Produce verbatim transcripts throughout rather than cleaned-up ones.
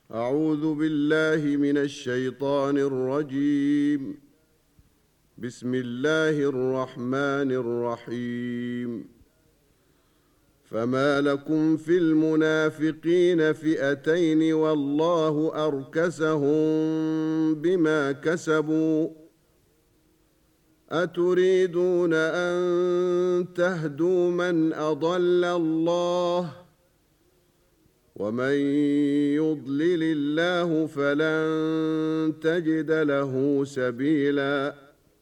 أعوذ بالله من الشيطان الرجيم. بسم الله الرحمن الرحيم. فما لكم في المنافقين فئتين والله أركسهم بما كسبوا أتريدون أن تهدوا من أضل الله ومن يضلل الله فلن تجد له سبيلا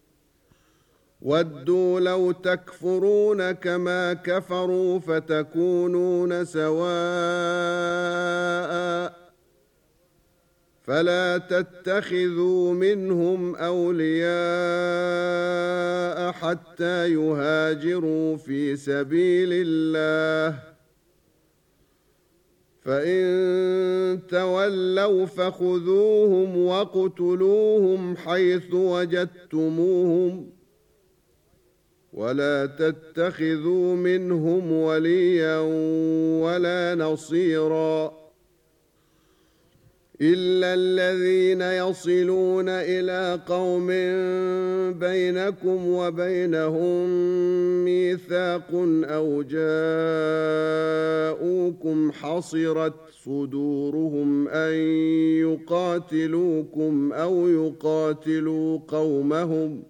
ودوا لو تكفرون كما كفروا فتكونون سواء فلا تتخذوا منهم أولياء حتى يهاجروا في سبيل الله فإن تولوا فخذوهم واقتلوهم حيث وجدتموهم ولا تتخذوا منهم وليا ولا نصيرا إلا الذين يصلون إلى قوم بينكم وبينهم ميثاق أو جاءوكم حصرت صدورهم أن يقاتلوكم أو يقاتلوا قومهم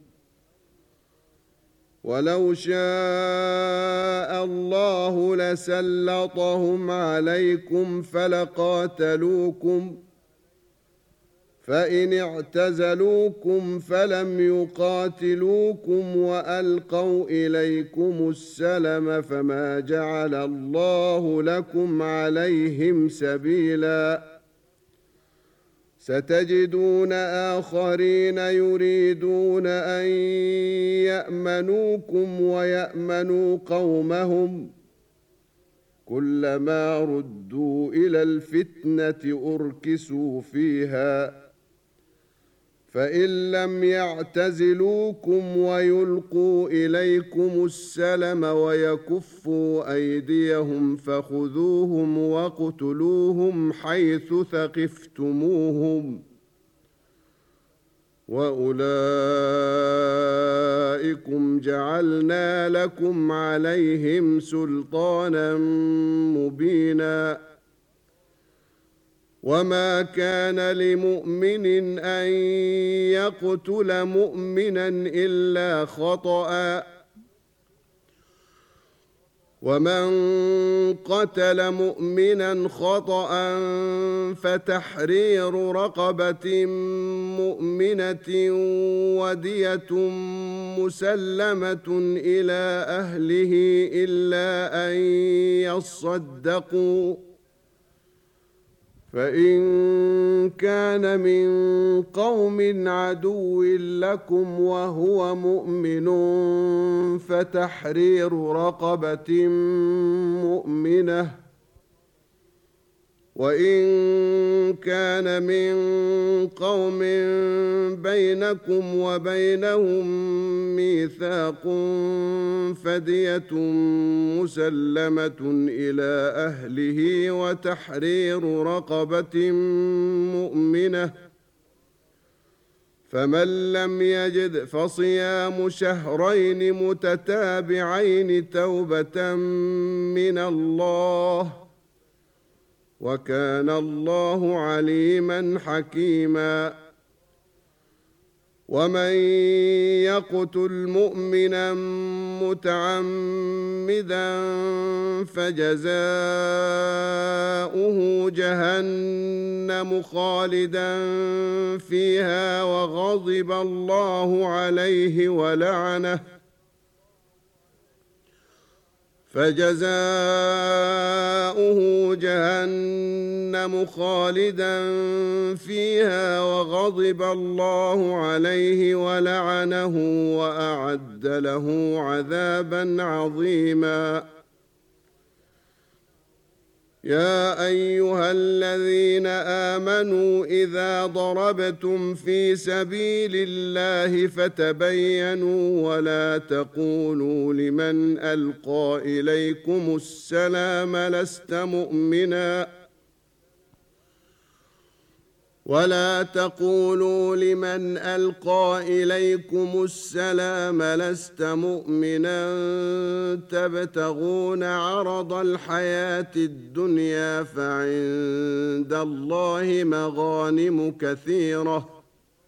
ولو شاء الله لسلطهم عليكم فلقاتلوكم فإن اعتزلوكم فلم يقاتلوكم وألقوا إليكم السلم فما جعل الله لكم عليهم سبيلا ستجدون آخرين يريدون أن يأمنوكم ويأمنوا قومهم كلما ردوا إلى الفتنة أركسوا فيها فإن لم يعتزلوكم ويلقوا إليكم السلم ويكفوا أيديهم فخذوهم واقتلوهم حيث ثقفتموهم وأولئكم جعلنا لكم عليهم سلطانا مبينا وما كان لمؤمن أن يقتل مؤمنا إلا خطأ ومن قتل مؤمنا خطأ فتحرير رقبة مؤمنة ودية مسلمة إلى أهله إلا أن يصدقوا فإن كان من قوم عدو لكم وهو مؤمن فتحرير رقبة مؤمنة وإن كان من قوم بينكم وبينهم ميثاق فدية مسلمة إلى أهله وتحرير رقبة مؤمنة فمن لم يجد فصيام شهرين متتابعين توبة من الله وكان الله عليما حكيما ومن يقتل مؤمنا متعمدا فجزاؤه جهنم خالدا فيها وغضب الله عليه ولعنه فجزاؤه جهنم خالدا فيها وغضب الله عليه ولعنه وأعد له عذابا عظيما يا أيها الذين آمنوا إذا ضربتم في سبيل الله فتبينوا ولا تقولوا لمن ألقى إليكم السلام لست مؤمنا ولا تقولوا لمن ألقى إليكم السلام لست مؤمنا تبتغون عرض الحياة الدنيا فعند الله مغانم كثيرة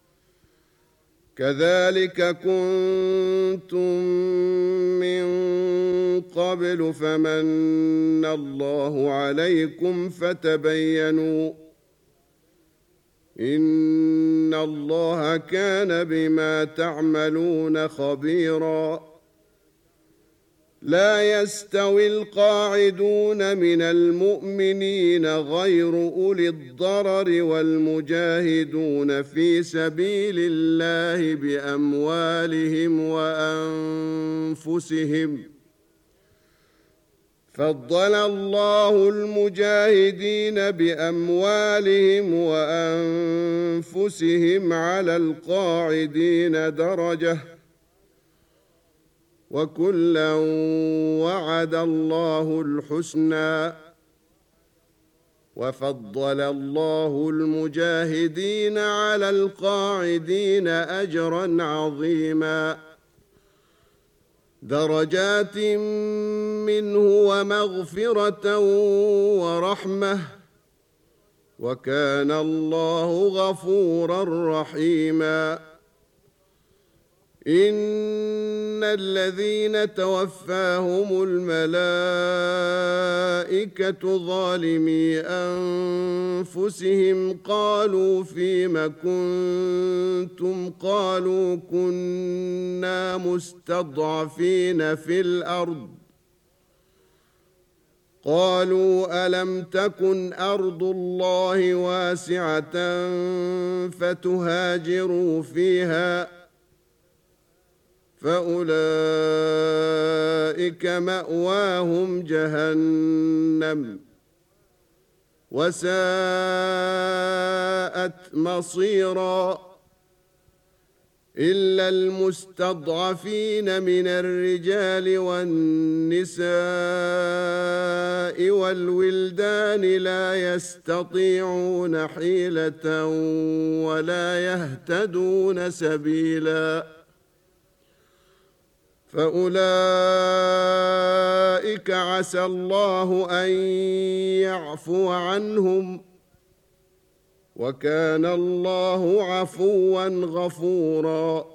كذلك كنتم من قبل فمن الله عليكم فتبينوا إن الله كان بما تعملون خبيرا لا يستوي القاعدون من المؤمنين غير أولي الضرر والمجاهدون في سبيل الله بأموالهم وأنفسهم فضل الله المجاهدين بأموالهم وأنفسهم على القاعدين درجة وكلا وعد الله الحسنى وفضل الله المجاهدين على القاعدين أجرا عظيما درجات منه ومغفرة ورحمة وكان الله غفورا رحيما إن الذين توفاهم الملائكة ظالمي أنفسهم قالوا فيم كنتم قالوا كنا مستضعفين في الأرض قالوا ألم تكن أرض الله واسعة فتهاجروا فيها فأولئك مأواهم جهنم وساءت مصيرا إلا المستضعفين من الرجال والنساء والولدان لا يستطيعون حيلة ولا يهتدون سبيلا فأولئك عسى الله أن يعفو عنهم وكان الله عفوا غفورا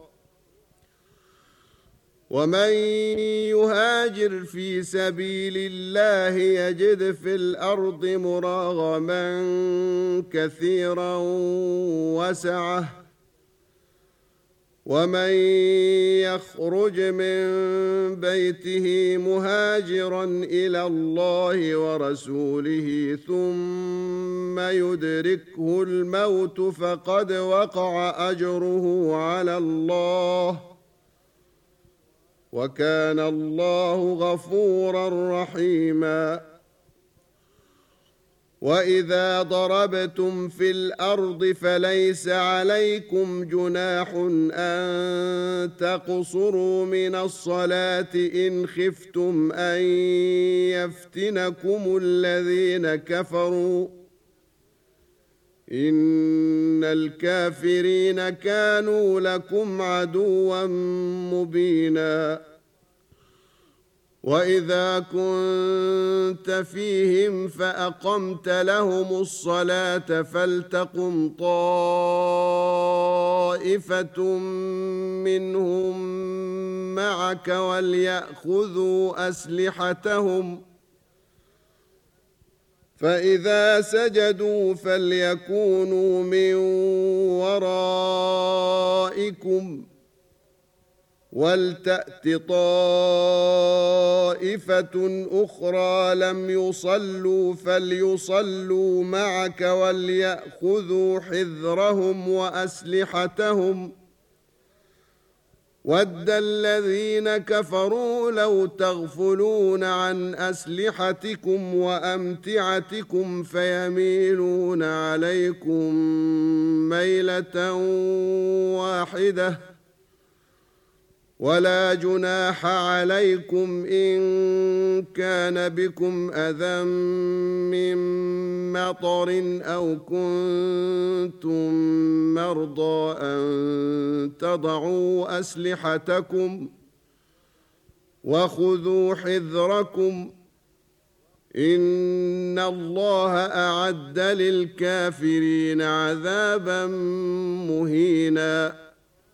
ومن يهاجر في سبيل الله يجد في الأرض مراغما كثيرا وسعة ومن يخرج من بيته مهاجرا إلى الله ورسوله ثم يدركه الموت فقد وقع أجره على الله وكان الله غفورا رحيما وإذا ضربتم في الأرض فليس عليكم جناح أن تقصروا من الصلاة إن خفتم أن يفتنكم الذين كفروا إن الكافرين كانوا لكم عدوا مبينا وإذا كنت فيهم فأقمت لهم الصلاة فلتقم طائفة منهم معك وليأخذوا أسلحتهم فإذا سجدوا فليكونوا من ورائكم ولتأت طائفة أخرى لم يصلوا فليصلوا معك وليأخذوا حذرهم وأسلحتهم ود الذين كفروا لو تغفلون عن أسلحتكم وأمتعتكم فيميلون عليكم ميلة واحدة ولا جناح عليكم إن كان بكم أذى من مطر أو كنتم مرضى أن تضعوا أسلحتكم وخذوا حذركم إن الله أعد للكافرين عذابا مهينا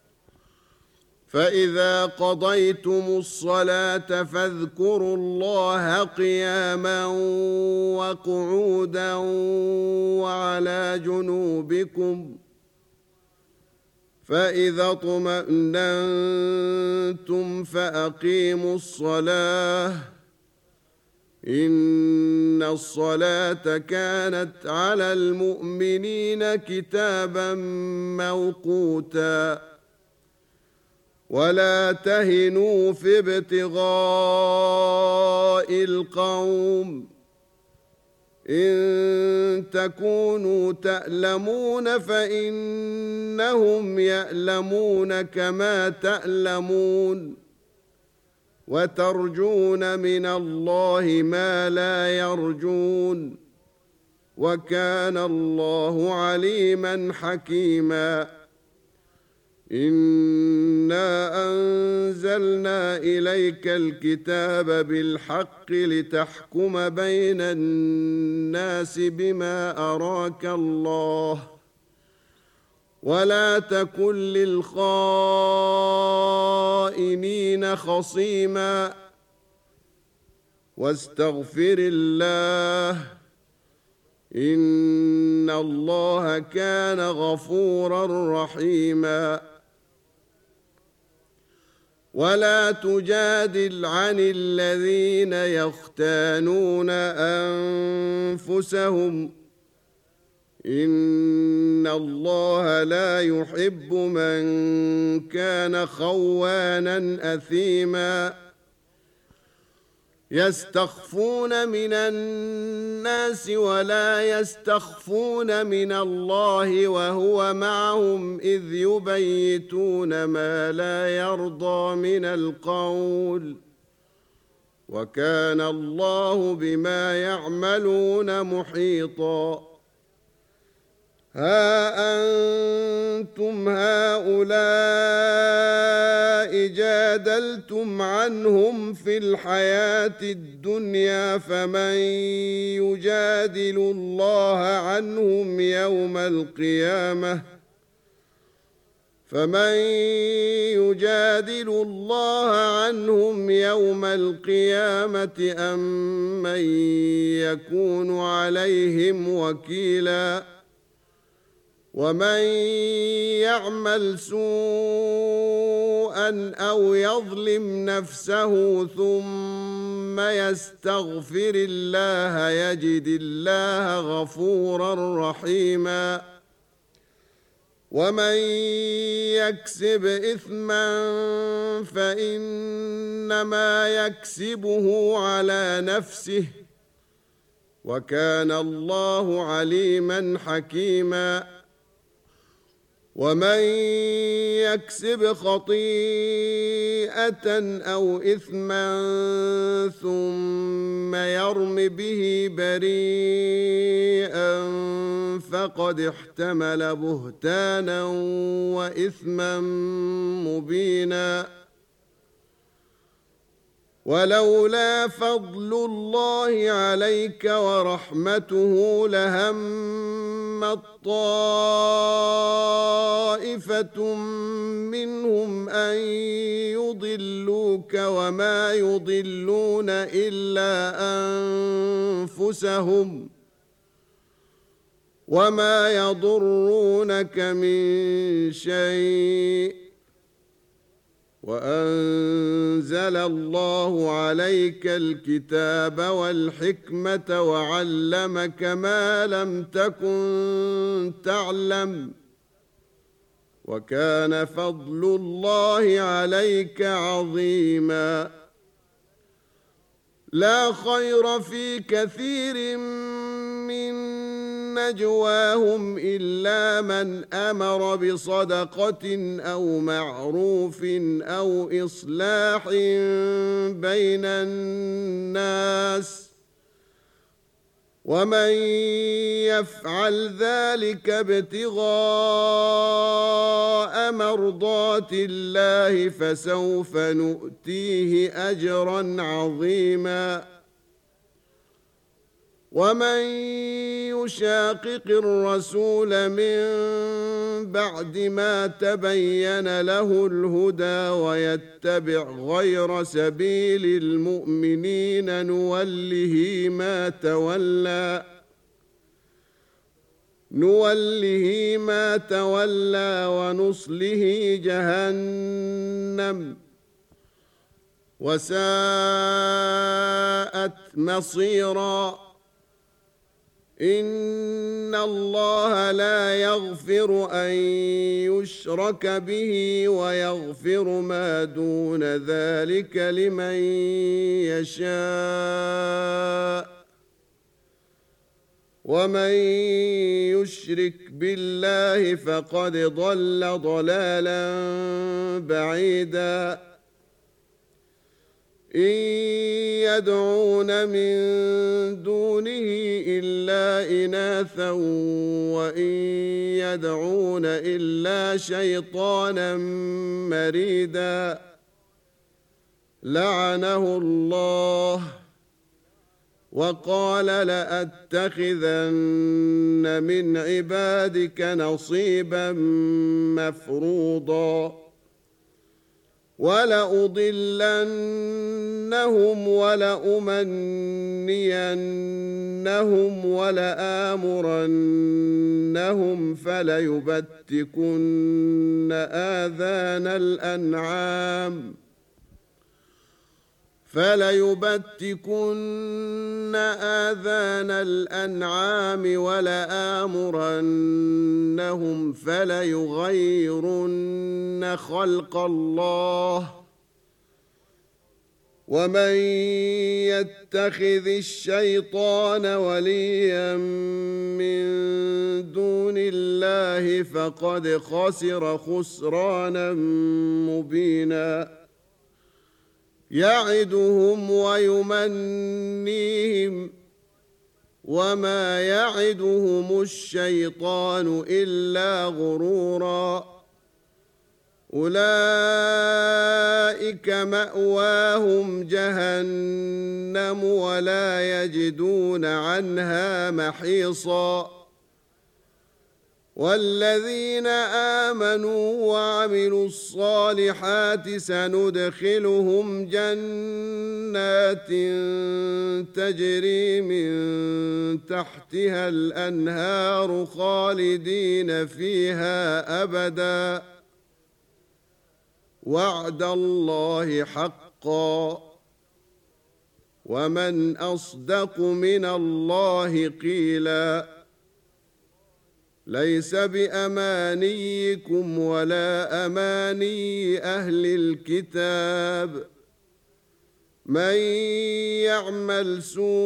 فإذا قضيتم الصلاة فاذكروا الله قياما وقعودا وعلى جنوبكم فإذا اطمأننتم فأقيموا الصلاة إن الصلاة كانت على المؤمنين كتابا موقوتا ولا تهنوا في ابتغاء القوم إن تكونوا تألمون فإنهم يألمون كما تألمون وترجون من الله ما لا يرجون وكان الله عليما حكيما إنا أنزلنا إليك الكتاب بالحق لتحكم بين الناس بما أراك الله ولا تكن للخائنين خصيما واستغفر الله إن الله كان غفورا رحيما ولا تجادل عن الذين يختانون أنفسهم إن الله لا يحب من كان خوانا أثيما يستخفون من الناس ولا يستخفون من الله وهو معهم إذ يبيتون ما لا يرضى من القول وكان الله بما يعملون محيطا ها أنتم هؤلاء جادلتم عنهم في الحياة الدنيا فمن يجادل الله عنهم يوم القيامة فمن يجادل الله عنهم يوم القيامة أم من يكون عليهم وكيلاً ومن يعمل سوءا أو يظلم نفسه ثم يستغفر الله يجد الله غفورا رحيما ومن يكسب إثما فإنما يكسبه على نفسه وكان الله عليما حكيما ومن يكسب خطيئة أو إثما ثم يرم به بريئا فقد احتمل بهتانا وإثما مبينا ولولا فضل الله عليك ورحمته لهمت طائفة منهم أن يضلوك وما يضلون إلا أنفسهم وما يضرونك من شيء وأنزل الله عليك الكتاب والحكمة وعلمك ما لم تكن تعلم وكان فضل الله عليك عظيما لا خير في كثير من نجواهم إلا من أمر بصدقة أو معروف أو إصلاح بين الناس ومن يفعل ذلك ابتغاء مرضات الله فسوف نؤتيه أجرا عظيما ومن يشاقق الرسول من بعد ما تبين له الهدى ويتبع غير سبيل المؤمنين نوله ما تولى نوله ما تولى ونصله جهنم وساءت مصيرا إن الله لا يغفر أن يشرك به ويغفر ما دون ذلك لمن يشاء ومن يشرك بالله فقد ضل ضلالا بعيدا إن يدعون من دونه إلا إناثا وإن يدعون إلا شيطانا مريدا لعنه الله وقال لأتخذن من عبادك نصيبا مفروضا ولأضلنهم ولأمنينهم ولآمرنهم فليبتكن آذان الأنعام فليبتكن آذان الأنعام ولآمرنهم فليغيرن خلق الله ومن يتخذ الشيطان وليا من دون الله فقد خسر خسرانا مبينا يعدهم ويمنيهم وما يعدهم الشيطان إلا غرورا أولئك مأواهم جهنم ولا يجدون عنها محيصا والذين آمنوا وعملوا الصالحات سندخلهم جنات تجري من تحتها الأنهار خالدين فيها أبدا وعد الله حقا ومن أصدق من الله قيلا ليس بأمانيكم ولا أماني أهل الكتاب من يعمل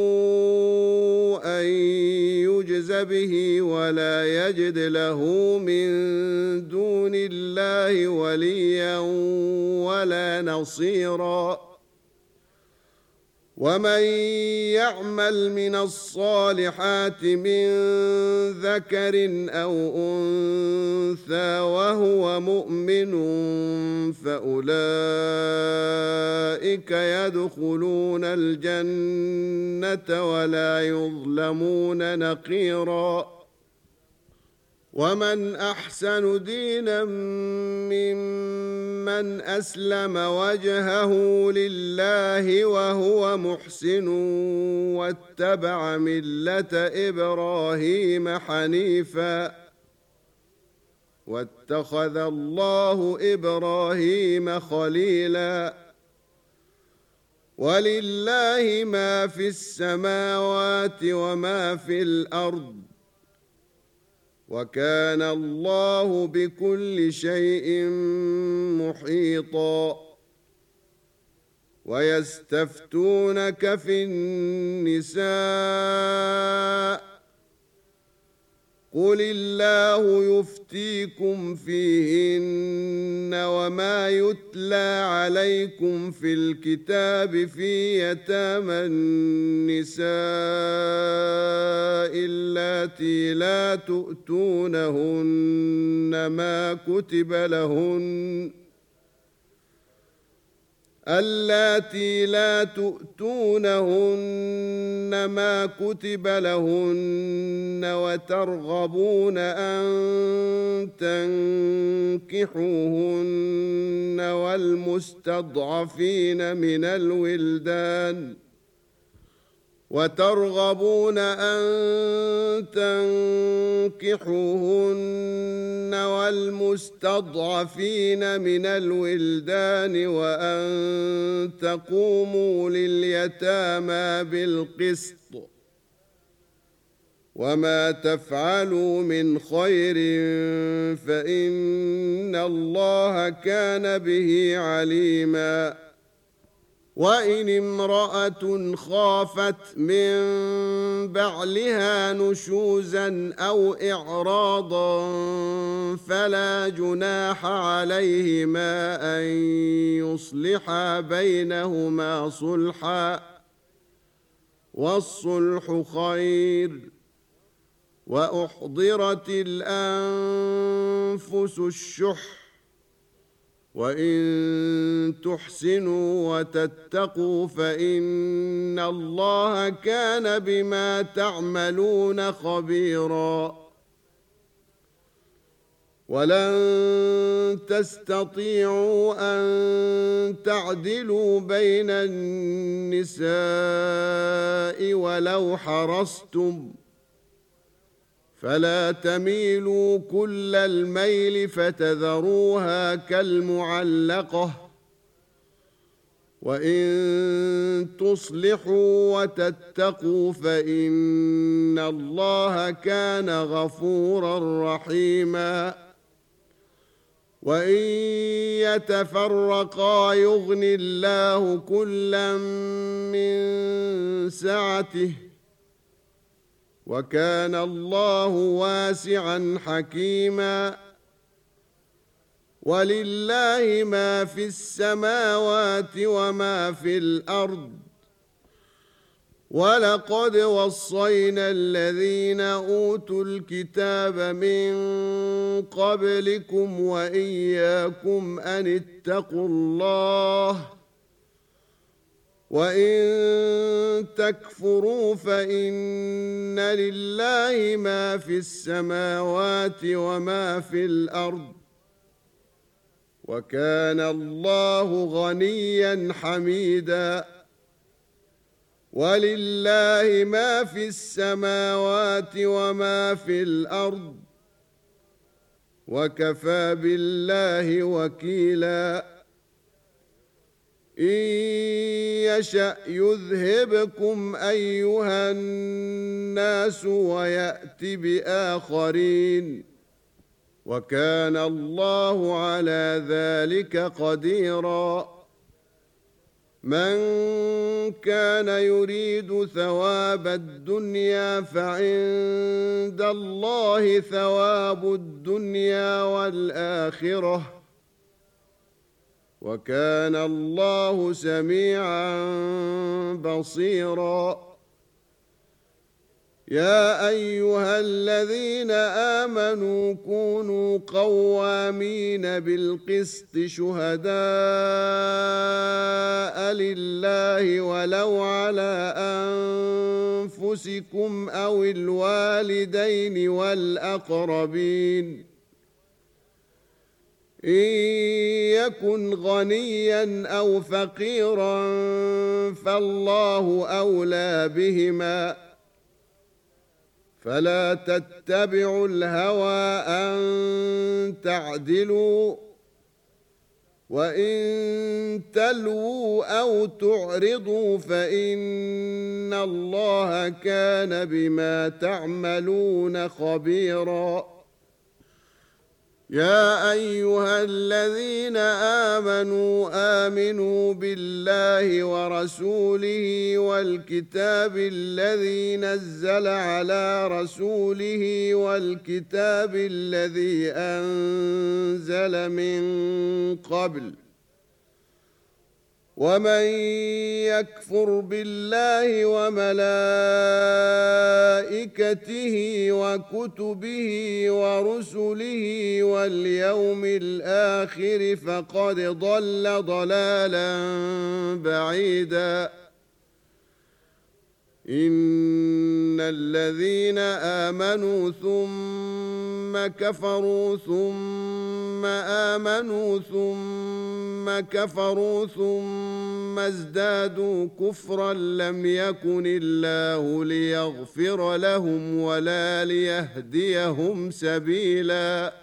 سوءا يجز به ولا يجد له من دون الله وليا ولا نصيرا ومن يعمل من الصالحات من ذكر أو أنثى وهو مؤمن فأولئك يدخلون الجنة ولا يظلمون نقيرا ومن أحسن دينا ممن أسلم وجهه لله وهو محسن واتبع ملة إبراهيم حنيفا واتخذ الله إبراهيم خليلا ولله ما في السماوات وما في الأرض وكان الله بكل شيء محيطا ويستفتونك في النساء قل الله يفتيكم فيهن وما يتلى عليكم في الكتاب في يتامى النساء اللاتي لا تؤتونهن ما كتب لهن اللاتي لا تؤتونهن ما كتب لهن وترغبون أن تنكحوهن والمستضعفين من الولدان وترغبون أن تنكحوهن والمستضعفين من الولدان وأن تقوموا لليتامى بالقسط وما تفعلوا من خير فإن الله كان به عليما وإن امرأة خافت من بعلها نشوزا أو إعراضا فلا جناح عليهما أن يصلحا بينهما صلحا والصلح خير وأحضرت الأنفس الشح وإن تحسنوا وتتقوا فإن الله كان بما تعملون خبيرا ولن تستطيعوا أن تعدلوا بين النساء ولو حرصتم فلا تميلوا كل الميل فتذروها كالمعلقة وإن تصلحوا وتتقوا فإن الله كان غفورا رحيما وإن يتفرقا يغن الله كلا من سعته وكان الله واسعا حكيما ولله ما في السماوات وما في الأرض ولقد وصينا الذين أوتوا الكتاب من قبلكم وإياكم أن اتقوا الله وإن تكفروا فإن لله ما في السماوات وما في الأرض وكان الله غنيا حميدا ولله ما في السماوات وما في الأرض وكفى بالله وكيلا إن يشأ يذهبكم أيها الناس ويأت بآخرين وكان الله على ذلك قديرا من كان يريد ثواب الدنيا فعند الله ثواب الدنيا والآخرة وكان الله سميعا بصيرا يا أيها الذين آمنوا كونوا قوامين بالقسط شهداء لله ولو على أنفسكم أو الوالدين والأقربين إن يكن غنيا أو فقيرا فالله أولى بهما فلا تتبعوا الهوى أن تعدلوا وإن تلووا أو تعرضوا فإن الله كان بما تعملون خبيرا يا أيها الذين آمنوا آمنوا بالله ورسوله والكتاب الذي نزل على رسوله والكتاب الذي أنزل من قبل ومن يكفر بالله وملائكته وكتبه ورسله واليوم الآخر فقد ضل ضلالا بعيدا إن الذين آمنوا ثم كفروا ثم آمنوا ثم كفروا ثم ازدادوا كفرا لم يكن الله ليغفر لهم ولا ليهديهم سبيلا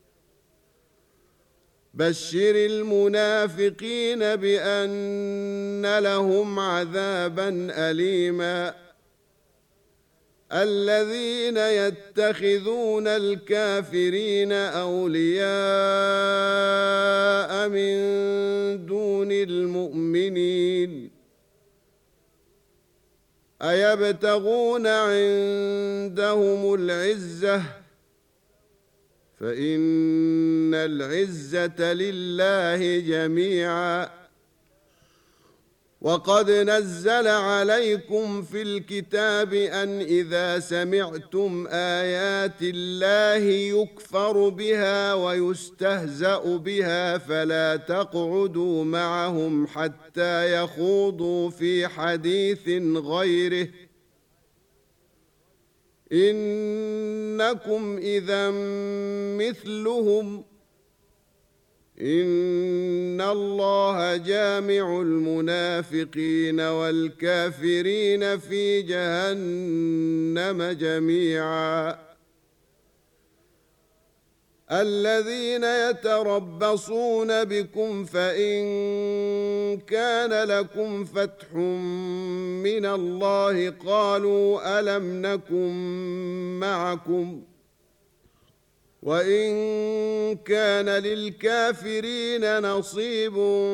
بشر المنافقين بأن لهم عذابا أليما الذين يتخذون الكافرين أولياء من دون المؤمنين أيبتغون عندهم العزة فإن العزة لله جميعا وقد نزل عليكم في الكتاب أن إذا سمعتم آيات الله يكفر بها ويستهزأ بها فلا تقعدوا معهم حتى يخوضوا في حديث غيره إنكم إذا مثلهم إن الله جامع المنافقين والكافرين في جهنم جميعا الذين يتربصون بكم فإن كان لكم فتح من الله قالوا ألم نكن معكم وإن كان للكافرين نصيب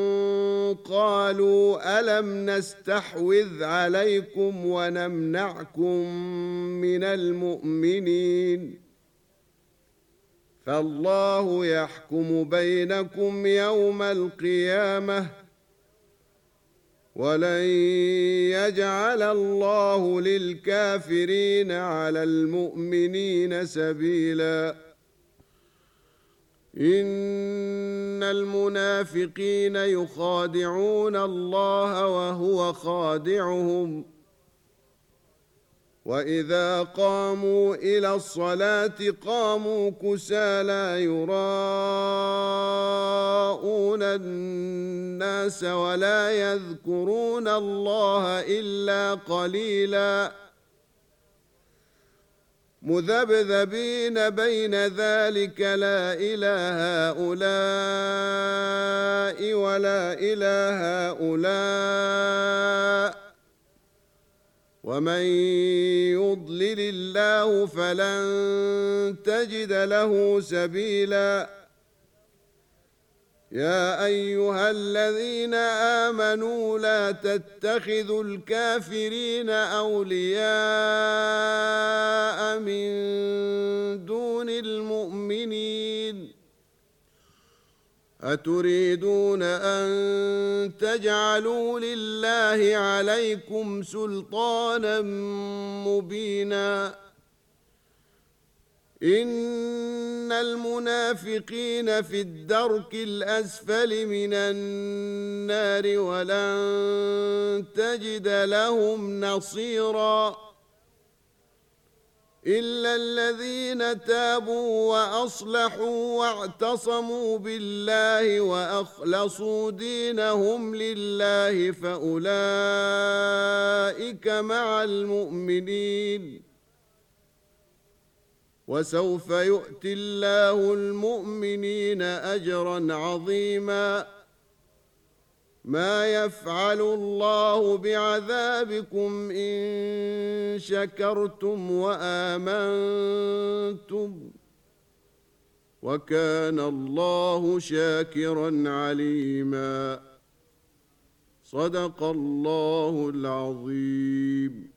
قالوا ألم نستحوذ عليكم ونمنعكم من المؤمنين فالله يحكم بينكم يوم القيامة ولن يجعل الله للكافرين على المؤمنين سبيلا إن المنافقين يخادعون الله وهو خادعهم وإذا قاموا إلى الصلاة قاموا كسالى يراءون الناس ولا يذكرون الله إلا قليلا مذبذبين بين ذلك لا إلى هؤلاء ولا إلى هؤلاء ومن يضلل الله فلن تجد له سبيلا يا أيها الذين آمنوا لا تتخذوا الكافرين أولياء من دون المؤمنين أتريدون أن تجعلوا لله عليكم سلطانا مبينا إن المنافقين في الدرك الأسفل من النار ولن تجد لهم نصيرا إلا الذين تابوا وأصلحوا واعتصموا بالله وأخلصوا دينهم لله فأولئك مع المؤمنين وسوف يؤتي الله المؤمنين أجرا عظيما ما يفعل الله بعذابكم إن شكرتم وآمنتم وكان الله شاكرا عليما. صدق الله العظيم.